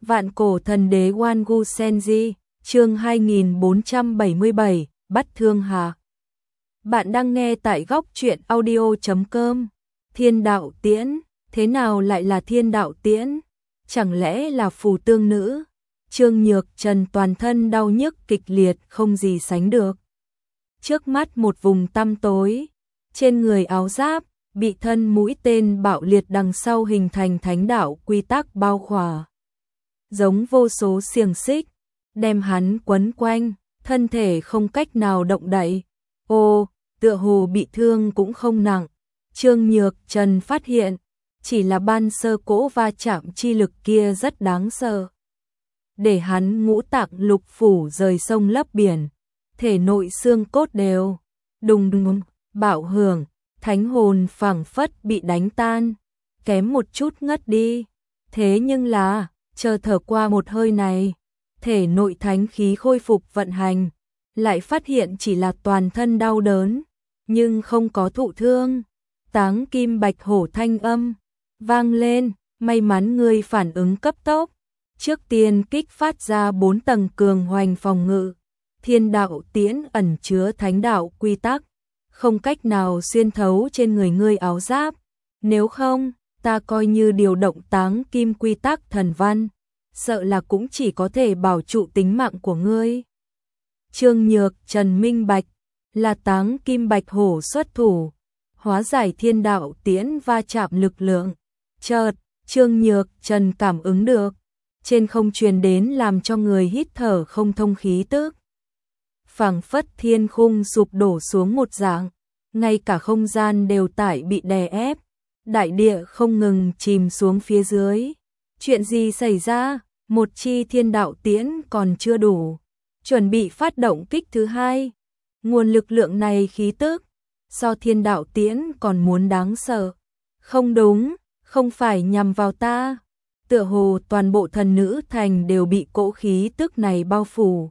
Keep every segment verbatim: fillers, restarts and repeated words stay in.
Vạn cổ thần đế Wangu Senji, chương hai nghìn bốn trăm bảy mươi bảy, bắt Thương Hạ. Bạn đang nghe tại góc truyện audio chấm com. Thiên đạo tiễn, thế nào lại là thiên đạo tiễn? Chẳng lẽ là phù tương nữ? Trương Nhược Trần toàn thân đau nhức kịch liệt không gì sánh được. Trước mắt một vùng tăm tối, trên người áo giáp, bị thân mũi tên bạo liệt đằng sau hình thành thánh đạo quy tắc bao khỏa. Giống vô số xiềng xích, đem hắn quấn quanh, thân thể không cách nào động đậy. Ô, tựa hồ bị thương cũng không nặng. Trương Nhược Trần phát hiện, chỉ là ban sơ cỗ va chạm chi lực kia rất đáng sợ. Để hắn ngũ tạng lục phủ rời sông lấp biển, thể nội xương cốt đều đùng đùng bạo hưởng, thánh hồn phảng phất bị đánh tan, kém một chút ngất đi. Thế nhưng là, chờ thở qua một hơi này, thể nội thánh khí khôi phục vận hành, lại phát hiện chỉ là toàn thân đau đớn, nhưng không có thụ thương. Táng kim bạch hổ thanh âm vang lên, may mắn ngươi phản ứng cấp tốc. Trước tiên kích phát ra bốn tầng cường hoành phòng ngự, thiên đạo tiễn ẩn chứa thánh đạo quy tắc, không cách nào xuyên thấu trên người ngươi áo giáp. Nếu không, ta coi như điều động táng kim quy tắc thần văn, sợ là cũng chỉ có thể bảo trụ tính mạng của ngươi. Trương Nhược Trần minh bạch, là táng kim bạch hổ xuất thủ, hóa giải thiên đạo tiễn va chạm lực lượng. Chợt, Trương Nhược Trần cảm ứng được, trên không truyền đến làm cho người hít thở không thông khí tức. Phảng phất thiên khung sụp đổ xuống một dạng, ngay cả không gian đều tại bị đè ép, đại địa không ngừng chìm xuống phía dưới. Chuyện gì xảy ra? Một chi thiên đạo tiễn còn chưa đủ, chuẩn bị phát động kích thứ hai. Nguồn lực lượng này khí tức, so thiên đạo tiễn còn muốn đáng sợ. Không đúng, không phải nhằm vào ta. Tựa hồ toàn bộ thần nữ thành đều bị cỗ khí tức này bao phủ.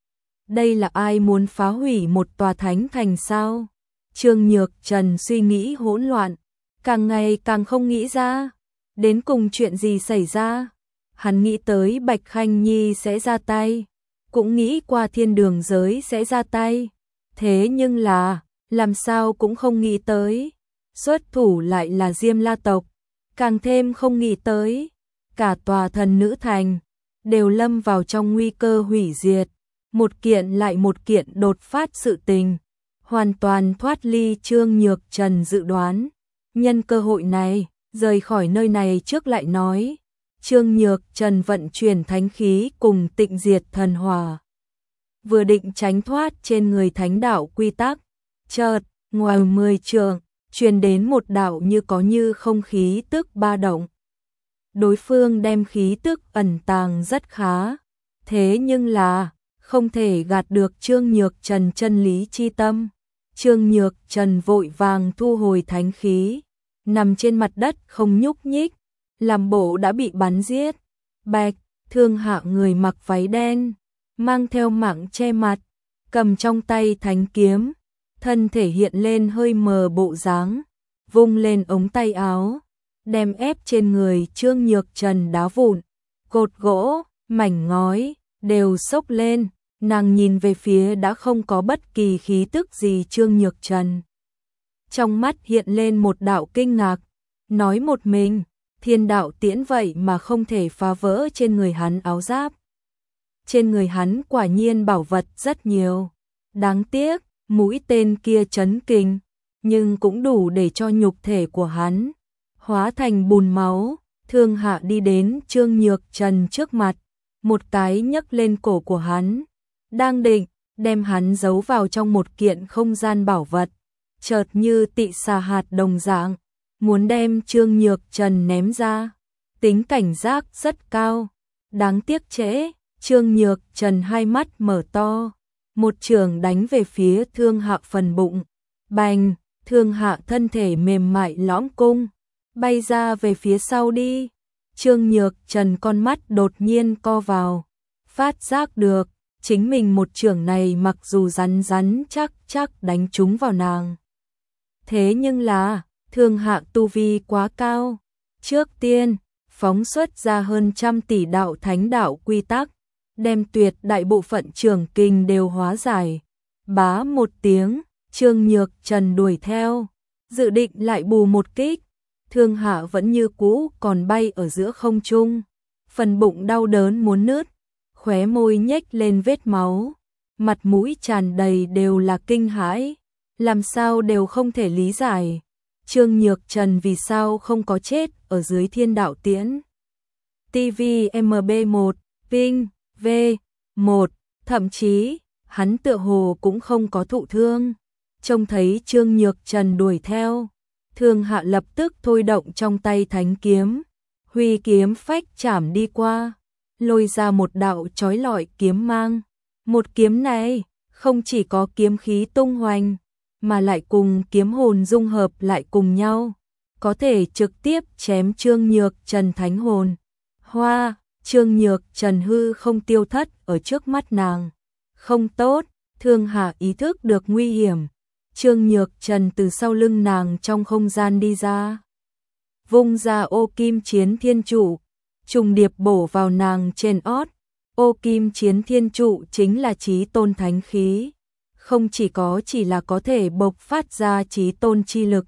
Đây là ai muốn phá hủy một tòa thánh thành sao? Trương Nhược Trần suy nghĩ hỗn loạn, càng ngày càng không nghĩ ra, đến cùng chuyện gì xảy ra. Hắn nghĩ tới Bạch Khanh Nhi sẽ ra tay, cũng nghĩ qua thiên đường giới sẽ ra tay. Thế nhưng là, làm sao cũng không nghĩ tới, xuất thủ lại là Diêm La tộc. Càng thêm không nghĩ tới, cả tòa thần nữ thành đều lâm vào trong nguy cơ hủy diệt. Một kiện lại một kiện đột phát sự tình, hoàn toàn thoát ly Trương Nhược Trần dự đoán. Nhân cơ hội này, rời khỏi nơi này trước lại nói. Trương Nhược Trần vận chuyển thánh khí cùng tịnh diệt thần hỏa, vừa định tránh thoát trên người thánh đạo quy tắc, chợt ngoài mười trượng truyền đến một đạo như có như không khí tức ba động. Đối phương đem khí tức ẩn tàng rất khá, thế nhưng là không thể gạt được Trương Nhược Trần chân lý chi tâm. Trương Nhược Trần vội vàng thu hồi thánh khí, nằm trên mặt đất không nhúc nhích, làm bộ đã bị bắn giết. Bạch Thương Hạ người mặc váy đen, mang theo mạng che mặt, cầm trong tay thánh kiếm, thân thể hiện lên hơi mờ bộ dáng, vung lên ống tay áo, đem ép trên người Trương Nhược Trần đá vụn, cột gỗ, mảnh ngói đều xốc lên. Nàng nhìn về phía đã không có bất kỳ khí tức gì Trương Nhược Trần, trong mắt hiện lên một đạo kinh ngạc, nói một mình, thiên đạo tiễn vậy mà không thể phá vỡ trên người hắn áo giáp. Trên người hắn quả nhiên bảo vật rất nhiều, đáng tiếc, mũi tên kia chấn kinh, nhưng cũng đủ để cho nhục thể của hắn hóa thành bùn máu. Thương Hạ đi đến Trương Nhược Trần trước mặt, một cái nhấc lên cổ của hắn, đang định đem hắn giấu vào trong một kiện không gian bảo vật, chợt như tị xà hạt đồng dạng, muốn đem Trương Nhược Trần ném ra. Tính cảnh giác rất cao, đáng tiếc trễ. Trương Nhược Trần hai mắt mở to, một chưởng đánh về phía Thương Hạ phần bụng. Bành, Thương Hạ thân thể mềm mại lõm cung, bay ra về phía sau đi. Trương Nhược Trần con mắt đột nhiên co vào, phát giác được chính mình một chưởng này mặc dù rắn rắn chắc chắc đánh trúng vào nàng, thế nhưng là Thương Hạ tu vi quá cao, trước tiên phóng xuất ra hơn trăm tỷ đạo thánh đạo quy tắc, đem tuyệt đại bộ phận trường kinh đều hóa giải. Bá một tiếng, Trương Nhược Trần đuổi theo, dự định lại bù một kích. Thương Hạ vẫn như cũ còn bay ở giữa không trung, phần bụng đau đớn muốn nứt, khóe môi nhếch lên vết máu, mặt mũi tràn đầy đều là kinh hãi, làm sao đều không thể lý giải. Trương Nhược Trần vì sao không có chết ở dưới Thiên Đạo Tiễn. tê vê em bê một, Vinh, V, một, thậm chí, hắn tựa hồ cũng không có thụ thương. Trông thấy Trương Nhược Trần đuổi theo, Thương Hạ lập tức thôi động trong tay thánh kiếm, huy kiếm phách chảm đi qua, lôi ra một đạo chói lọi kiếm mang. Một kiếm này, không chỉ có kiếm khí tung hoành, mà lại cùng kiếm hồn dung hợp lại cùng nhau, có thể trực tiếp chém Trương Nhược Trần thánh hồn. Hoa, Trương Nhược Trần hư không tiêu thất ở trước mắt nàng. Không tốt, Thương Hạ ý thức được nguy hiểm. Trương Nhược Trần từ sau lưng nàng trong không gian đi ra, vung ra ô kim chiến thiên trụ, trùng điệp bổ vào nàng trên ót. Ô kim chiến thiên trụ chính là chí tôn thánh khí, không chỉ có chỉ là có thể bộc phát ra chí tôn chi lực.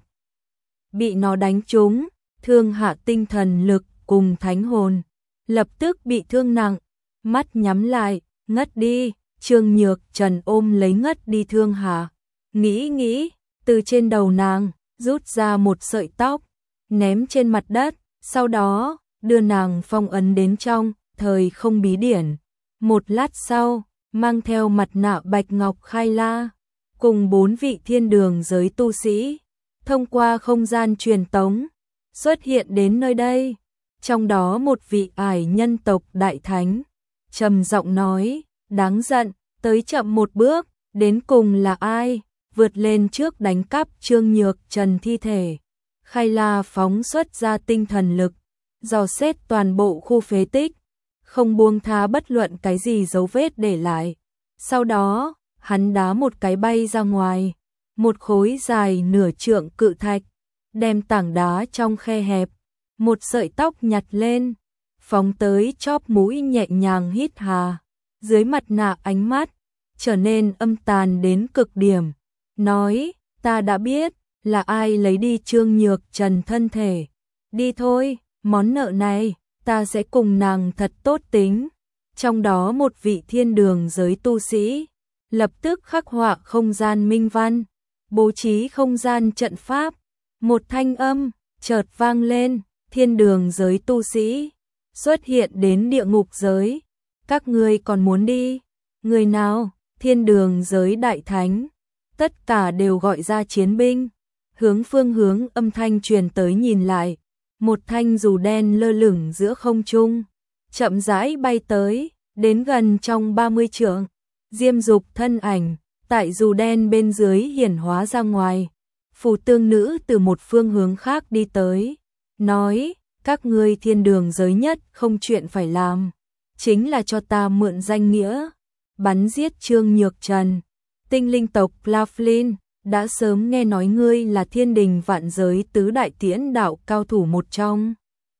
Bị nó đánh trúng, Thương Hạ tinh thần lực cùng thánh hồn lập tức bị thương nặng, mắt nhắm lại, ngất đi. Trương Nhược Trần ôm lấy ngất đi Thương Hạ, nghĩ nghĩ, từ trên đầu nàng rút ra một sợi tóc, ném trên mặt đất, sau đó đưa nàng phong ấn đến trong thời không bí điển. Một lát sau, mang theo mặt nạ bạch ngọc khai la, cùng bốn vị thiên đường giới tu sĩ, thông qua không gian truyền tống, xuất hiện đến nơi đây. Trong đó một vị ải nhân tộc đại thánh, trầm giọng nói, đáng giận, tới chậm một bước, đến cùng là ai, vượt lên trước đánh cắp Trương Nhược Trần thi thể. Khai la phóng xuất ra tinh thần lực, dò xét toàn bộ khu phế tích, không buông tha bất luận cái gì dấu vết để lại. Sau đó, hắn đá một cái bay ra ngoài, một khối dài nửa trượng cự thạch, đem tảng đá trong khe hẹp, một sợi tóc nhặt lên, phóng tới chóp mũi nhẹ nhàng hít hà, dưới mặt nạ ánh mắt trở nên âm tàn đến cực điểm, nói, ta đã biết là ai lấy đi Trương Nhược Trần thân thể, đi thôi, món nợ này ta sẽ cùng nàng thật tốt tính. Trong đó một vị thiên đường giới tu sĩ lập tức khắc họa không gian minh văn, bố trí không gian trận pháp. Một thanh âm chợt vang lên, thiên đường giới tu sĩ xuất hiện đến địa ngục giới. Các ngươi còn muốn đi? Người nào? Thiên đường giới đại thánh. Tất cả đều gọi ra chiến binh, hướng phương hướng âm thanh truyền tới nhìn lại. Một thanh dù đen lơ lửng giữa không trung, chậm rãi bay tới, đến gần trong ba mươi trượng. Diêm Dục thân ảnh, tại dù đen bên dưới hiển hóa ra ngoài. Phù tương nữ từ một phương hướng khác đi tới, nói, các ngươi thiên đường giới nhất không chuyện phải làm, chính là cho ta mượn danh nghĩa, bắn giết Trương Nhược Trần. Tinh linh tộc Laughlin đã sớm nghe nói ngươi là thiên đình vạn giới tứ đại tiễn đạo cao thủ một trong.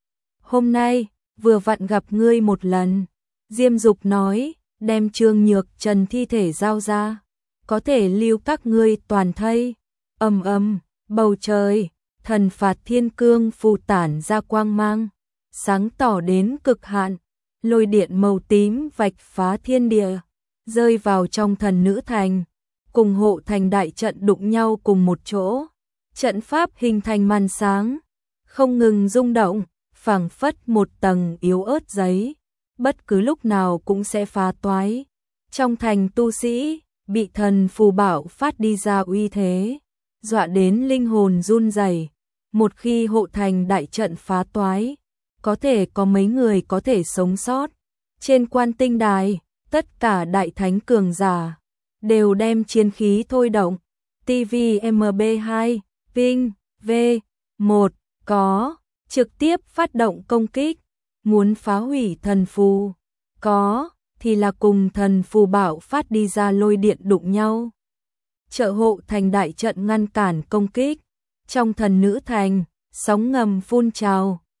Hôm nay, vừa vặn gặp ngươi một lần. Diêm Dục nói, đem Trương Nhược Trần thi thể giao ra, có thể lưu các ngươi toàn thây. Ầm ầm, bầu trời, thần phạt thiên cương phù tản ra quang mang, sáng tỏ đến cực hạn, lôi điện màu tím vạch phá thiên địa, rơi vào trong thần nữ thành, cùng hộ thành đại trận đụng nhau cùng một chỗ. Trận pháp hình thành màn sáng, không ngừng rung động, phảng phất một tầng yếu ớt giấy, bất cứ lúc nào cũng sẽ phá toái. Trong thành tu sĩ, bị thần phù bảo phát đi ra uy thế, dọa đến linh hồn run rẩy. Một khi hộ thành đại trận phá toái, có thể có mấy người có thể sống sót. Trên quan tinh đài, tất cả đại thánh cường giả đều đem chiến khí thôi động. tê vê em bê hai, Vinh, V, một, có, trực tiếp phát động công kích, muốn phá hủy thần phù. Có, thì là cùng thần phù bảo phát đi ra lôi điện đụng nhau. Trợ hộ thành đại trận ngăn cản công kích. Trong thần nữ thành, sóng ngầm phun trào,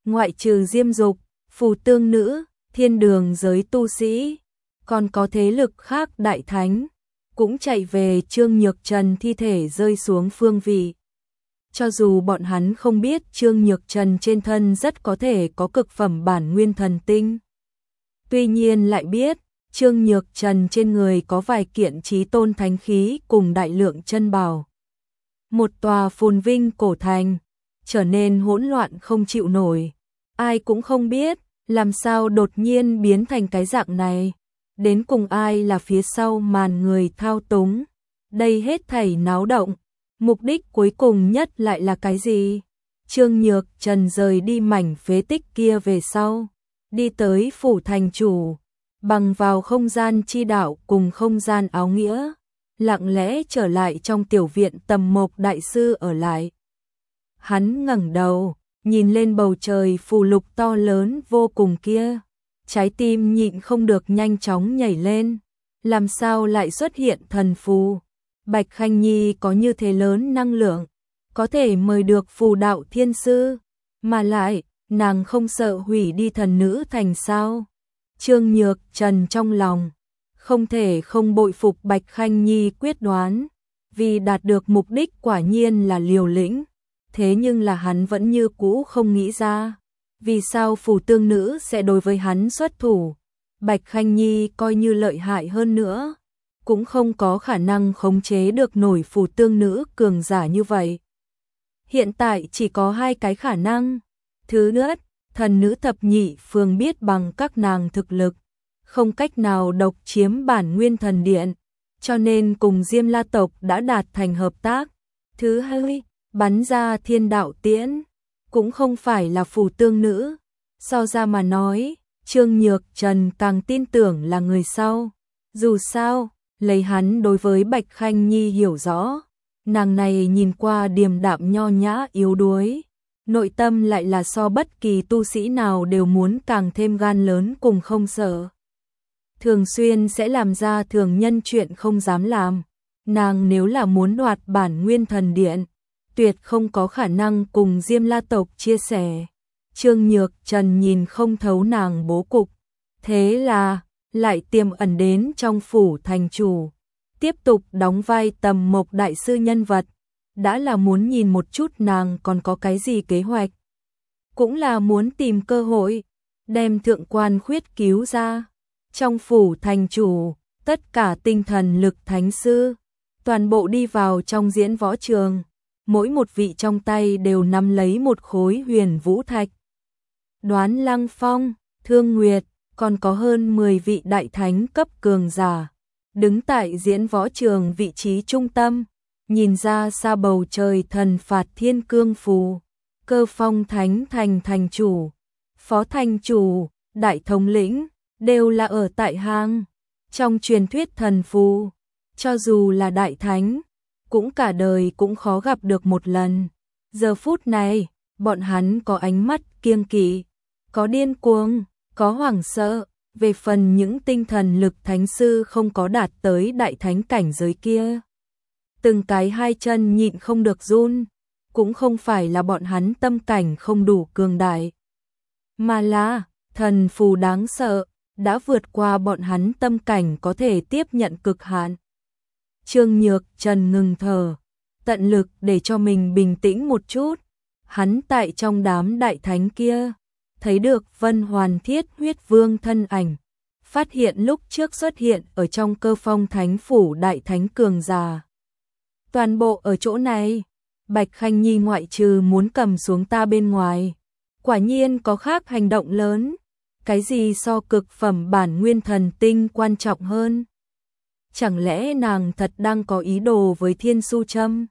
ngoại trừ Diêm Dục, Phù Tương Nữ, thiên đường giới tu sĩ, còn có thế lực khác đại thánh, cũng chạy về Trương Nhược Trần thi thể rơi xuống phương vị. Cho dù bọn hắn không biết Trương Nhược Trần trên thân rất có thể có cực phẩm bản nguyên thần tinh. Tuy nhiên lại biết, Trương Nhược Trần trên người có vài kiện chí tôn thánh khí cùng đại lượng chân bảo. Một tòa phồn vinh cổ thành, trở nên hỗn loạn không chịu nổi. Ai cũng không biết, làm sao đột nhiên biến thành cái dạng này. Đến cùng ai là phía sau màn người thao túng. Đây hết thảy náo động. Mục đích cuối cùng nhất lại là cái gì? Trương Nhược Trần rời đi mảnh phế tích kia về sau. Đi tới phủ thành chủ. Bằng vào không gian chi đạo cùng không gian áo nghĩa. Lặng lẽ trở lại trong tiểu viện Tầm Mộc đại sư ở lại. Hắn ngẩng đầu, nhìn lên bầu trời phù lục to lớn vô cùng kia. Trái tim nhịn không được nhanh chóng nhảy lên. Làm sao lại xuất hiện thần phù? Bạch Khanh Nhi có như thế lớn năng lượng, có thể mời được phù đạo thiên sư, mà lại, nàng không sợ hủy đi thần nữ thành sao? Trương Nhược Trần trong lòng, không thể không bội phục Bạch Khanh Nhi quyết đoán, vì đạt được mục đích quả nhiên là liều lĩnh, thế nhưng là hắn vẫn như cũ không nghĩ ra, vì sao phù tương nữ sẽ đối với hắn xuất thủ, Bạch Khanh Nhi coi như lợi hại hơn nữa, cũng không có khả năng khống chế được nổi phù tương nữ cường giả như vậy. Hiện tại chỉ có hai cái khả năng, thứ nhất, thần nữ thập nhị phương biết bằng các nàng thực lực, không cách nào độc chiếm bản nguyên thần điện, cho nên cùng Diêm La tộc đã đạt thành hợp tác. Thứ hai, bắn ra thiên đạo tiễn, cũng không phải là phù tương nữ. So ra mà nói, Trương Nhược Trần càng tin tưởng là người sau. Dù sao, lấy hắn đối với Bạch Khanh Nhi hiểu rõ, nàng này nhìn qua điềm đạm nho nhã yếu đuối, nội tâm lại là so bất kỳ tu sĩ nào đều muốn càng thêm gan lớn cùng không sợ. Thường xuyên sẽ làm ra thường nhân chuyện không dám làm, nàng nếu là muốn đoạt bản nguyên thần điện, tuyệt không có khả năng cùng Diêm La tộc chia sẻ. Trương Nhược Trần nhìn không thấu nàng bố cục, thế là lại tiềm ẩn đến trong phủ thành chủ, tiếp tục đóng vai Tầm Mộc đại sư nhân vật, đã là muốn nhìn một chút nàng còn có cái gì kế hoạch, cũng là muốn tìm cơ hội đem thượng quan khuyết cứu ra. Trong phủ thành chủ, tất cả tinh thần lực thánh sư toàn bộ đi vào trong diễn võ trường, mỗi một vị trong tay đều nắm lấy một khối huyền vũ thạch. Đoán Lăng Phong, Thương Nguyệt, còn có hơn mười vị đại thánh cấp cường giả, đứng tại diễn võ trường vị trí trung tâm, nhìn ra xa bầu trời thần phạt thiên cương phù, Cơ Phong thánh thành thành chủ, phó thành chủ, đại thống lĩnh, đều là ở tại hang. Trong truyền thuyết thần phù, cho dù là đại thánh, cũng cả đời cũng khó gặp được một lần. Giờ phút này, bọn hắn có ánh mắt kiêng kỵ, có điên cuồng, có hoảng sợ, về phần những tinh thần lực thánh sư không có đạt tới đại thánh cảnh giới kia. Từng cái hai chân nhịn không được run, cũng không phải là bọn hắn tâm cảnh không đủ cường đại, mà là thần phù đáng sợ, đã vượt qua bọn hắn tâm cảnh có thể tiếp nhận cực hạn. Trương Nhược Trần ngừng thở, tận lực để cho mình bình tĩnh một chút. Hắn tại trong đám đại thánh kia, thấy được Vân Hoàn Thiết Huyết Vương thân ảnh, phát hiện lúc trước xuất hiện ở trong Cơ Phong Thánh phủ đại thánh cường giả. Toàn bộ ở chỗ này, Bạch Khanh Nhi ngoại trừ muốn cầm xuống ta bên ngoài, quả nhiên có khác hành động lớn. Cái gì so cực phẩm bản nguyên thần tinh quan trọng hơn? Chẳng lẽ nàng thật đang có ý đồ với Thiên Su Trâm?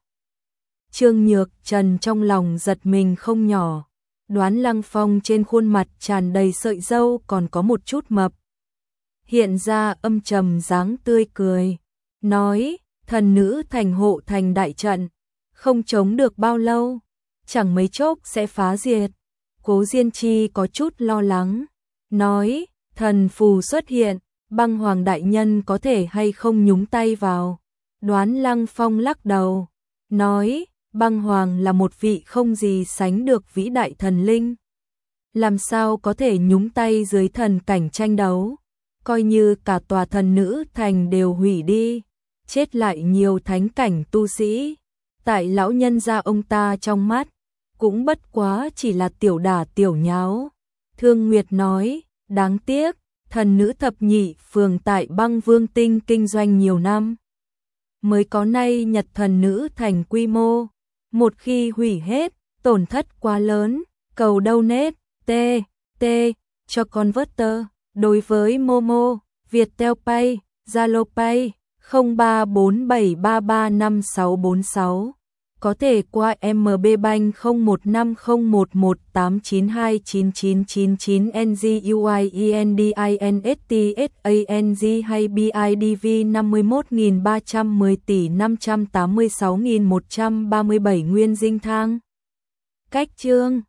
Trương Nhược Trần trong lòng giật mình không nhỏ, Đoán Lăng Phong trên khuôn mặt tràn đầy sợi râu còn có một chút mập. Hiện ra âm trầm dáng tươi cười, nói, thần nữ thành hộ thành đại trận, không chống được bao lâu, chẳng mấy chốc sẽ phá diệt. Cố Diên Chi có chút lo lắng, nói, thần phù xuất hiện, Băng Hoàng đại nhân có thể hay không nhúng tay vào. Đoán Lăng Phong lắc đầu, nói, Băng Hoàng là một vị không gì sánh được vĩ đại thần linh, làm sao có thể nhúng tay dưới thần cảnh tranh đấu, coi như cả tòa thần nữ thành đều hủy đi, chết lại nhiều thánh cảnh tu sĩ, tại lão nhân gia ông ta trong mắt, cũng bất quá chỉ là tiểu đả tiểu nháo. Thương Nguyệt nói, đáng tiếc, thần nữ thập nhị phường tại Băng Vương Tinh kinh doanh nhiều năm, mới có nay Nhật thần nữ thành quy mô, một khi hủy hết, tổn thất quá lớn, cầu donate, t, t, cho converter, đối với Momo, Viettel Pay, Zalo Pay, không ba bốn bảy ba ba năm sáu bốn sáu. Có thể qua em bê Bank không một năm không một một tám chín hai chín chín chín chín N G U I E N D I N S T S A N G hay B I D V năm mươi mốt nghìn ba trăm mười tỷ năm trăm tám mươi sáu nghìn một trăm ba mươi bảy Nguyên Dinh Thang. Cách chương